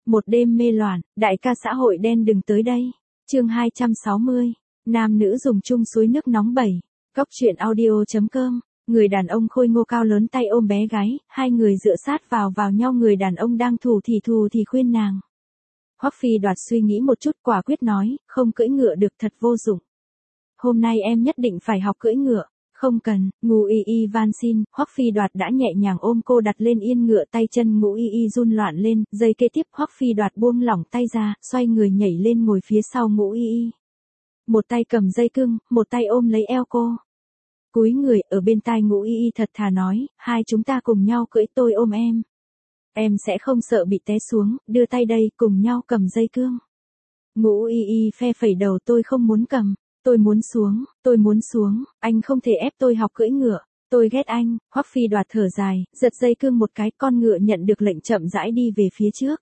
Một đêm mê loạn, đại ca xã hội đen đừng tới đây. Chương 260. Nam nữ dùng chung suối nước nóng 7. Cóc truyện audio.com. Người đàn ông khôi ngô cao lớn tay ôm bé gái, hai người dựa sát vào nhau, người đàn ông đang thù thì khuyên nàng. Hoắc Phi Đoạt suy nghĩ một chút quả quyết nói, không cưỡi ngựa được thật vô dụng. Hôm nay em nhất định phải học cưỡi ngựa. Không cần, Ngũ Y Y van xin, Hoắc Phi Đoạt đã nhẹ nhàng ôm cô đặt lên yên ngựa, tay chân Ngũ Y Y run loạn lên, giây kế tiếp Hoắc Phi Đoạt buông lỏng tay ra, xoay người nhảy lên ngồi phía sau Ngũ Y Y. Một tay cầm dây cương, một tay ôm lấy eo cô. Cúi người ở bên tai Ngũ Y Y thật thà nói, hai chúng ta cùng nhau cưỡi, tôi ôm em. Em sẽ không sợ bị té xuống, đưa tay đây, cùng nhau cầm dây cương. Ngũ Y Y phe phẩy đầu, tôi không muốn cầm. Tôi muốn xuống, anh không thể ép tôi học cưỡi ngựa, tôi ghét anh. Hoắc Phi Đoạt thở dài, giật dây cương một cái, con ngựa nhận được lệnh chậm rãi đi về phía trước.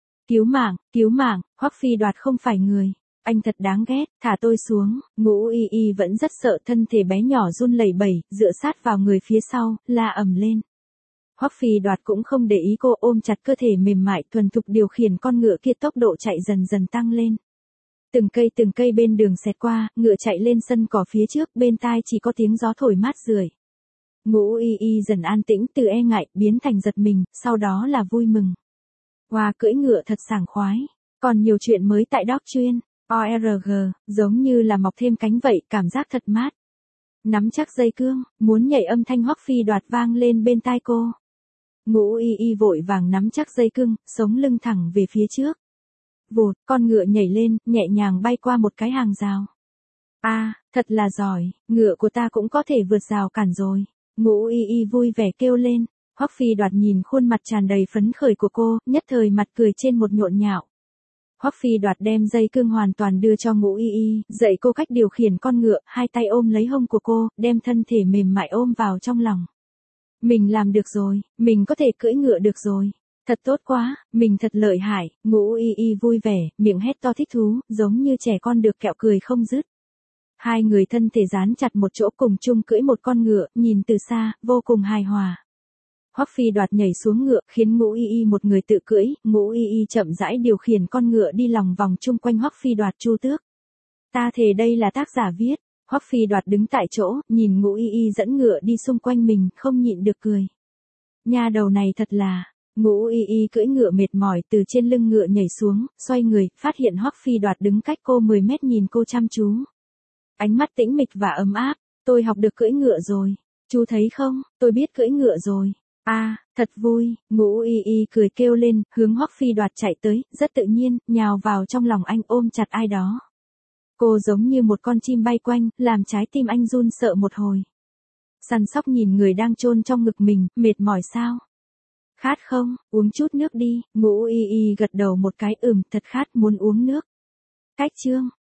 Cứu mạng, Hoắc Phi Đoạt không phải người, anh thật đáng ghét, thả tôi xuống. Ngũ Y Y vẫn rất sợ, thân thể bé nhỏ run lẩy bẩy, dựa sát vào người phía sau, la ầm lên. Hoắc Phi Đoạt cũng không để ý cô, ôm chặt cơ thể mềm mại thuần thục điều khiển con ngựa kia, tốc độ chạy dần dần tăng lên. Từng cây bên đường xẹt qua, ngựa chạy lên sân cỏ phía trước, bên tai chỉ có tiếng gió thổi mát rượi. Ngũ Y Y dần an tĩnh, từ e ngại biến thành giật mình, sau đó là vui mừng. Wow, cưỡi ngựa thật sảng khoái. Còn nhiều chuyện mới tại Dog Chuyên. ORG, giống như là mọc thêm cánh vậy, cảm giác thật mát. Nắm chắc dây cương, muốn nhảy, âm thanh Hoắc Phi Đoạt vang lên bên tai cô. Ngũ Y Y vội vàng nắm chắc dây cương, sống lưng thẳng về phía trước. Vụt, con ngựa nhảy lên, nhẹ nhàng bay qua một cái hàng rào. Thật là giỏi, ngựa của ta cũng có thể vượt rào cản rồi. Ngũ Y Y vui vẻ kêu lên. Hoắc Phi Đoạt nhìn khuôn mặt tràn đầy phấn khởi của cô, nhất thời mặt cười trên một nhộn nhạo. Hoắc Phi Đoạt đem dây cương hoàn toàn đưa cho Ngũ Y Y, dạy cô cách điều khiển con ngựa, hai tay ôm lấy hông của cô, đem thân thể mềm mại ôm vào trong lòng. Mình làm được rồi, mình có thể cưỡi ngựa được rồi. Thật tốt quá, mình thật lợi hại. Ngũ Y Y vui vẻ, miệng hét to thích thú, giống như trẻ con được kẹo, cười không dứt. Hai người thân thể dán chặt một chỗ, cùng chung cưỡi một con ngựa, nhìn từ xa, vô cùng hài hòa. Hoắc Phi Đoạt nhảy xuống ngựa, khiến Ngũ Y Y một người tự cưỡi, Ngũ Y Y chậm rãi điều khiển con ngựa đi lòng vòng chung quanh Hoắc Phi Đoạt chu tước. Ta thề đây là tác giả viết. Hoắc Phi Đoạt đứng tại chỗ, nhìn Ngũ Y Y dẫn ngựa đi xung quanh mình, không nhịn được cười. Nha đầu này thật là. Ngũ Y Y cưỡi ngựa mệt mỏi, từ trên lưng ngựa nhảy xuống, xoay người, phát hiện Hoắc Phi Đoạt đứng cách cô 10 mét nhìn cô chăm chú. Ánh mắt tĩnh mịch và ấm áp. Tôi học được cưỡi ngựa rồi. Chú thấy không, tôi biết cưỡi ngựa rồi. Thật vui. Ngũ Y Y cười kêu lên, hướng Hoắc Phi Đoạt chạy tới, rất tự nhiên, nhào vào trong lòng anh, ôm chặt ai đó. Cô giống như một con chim bay quanh, làm trái tim anh run sợ một hồi. Săn sóc nhìn người đang chôn trong ngực mình, mệt mỏi sao? Khát không, uống chút nước đi. Ngũ Y Y gật đầu một cái, thật khát, muốn uống nước. Cách chương.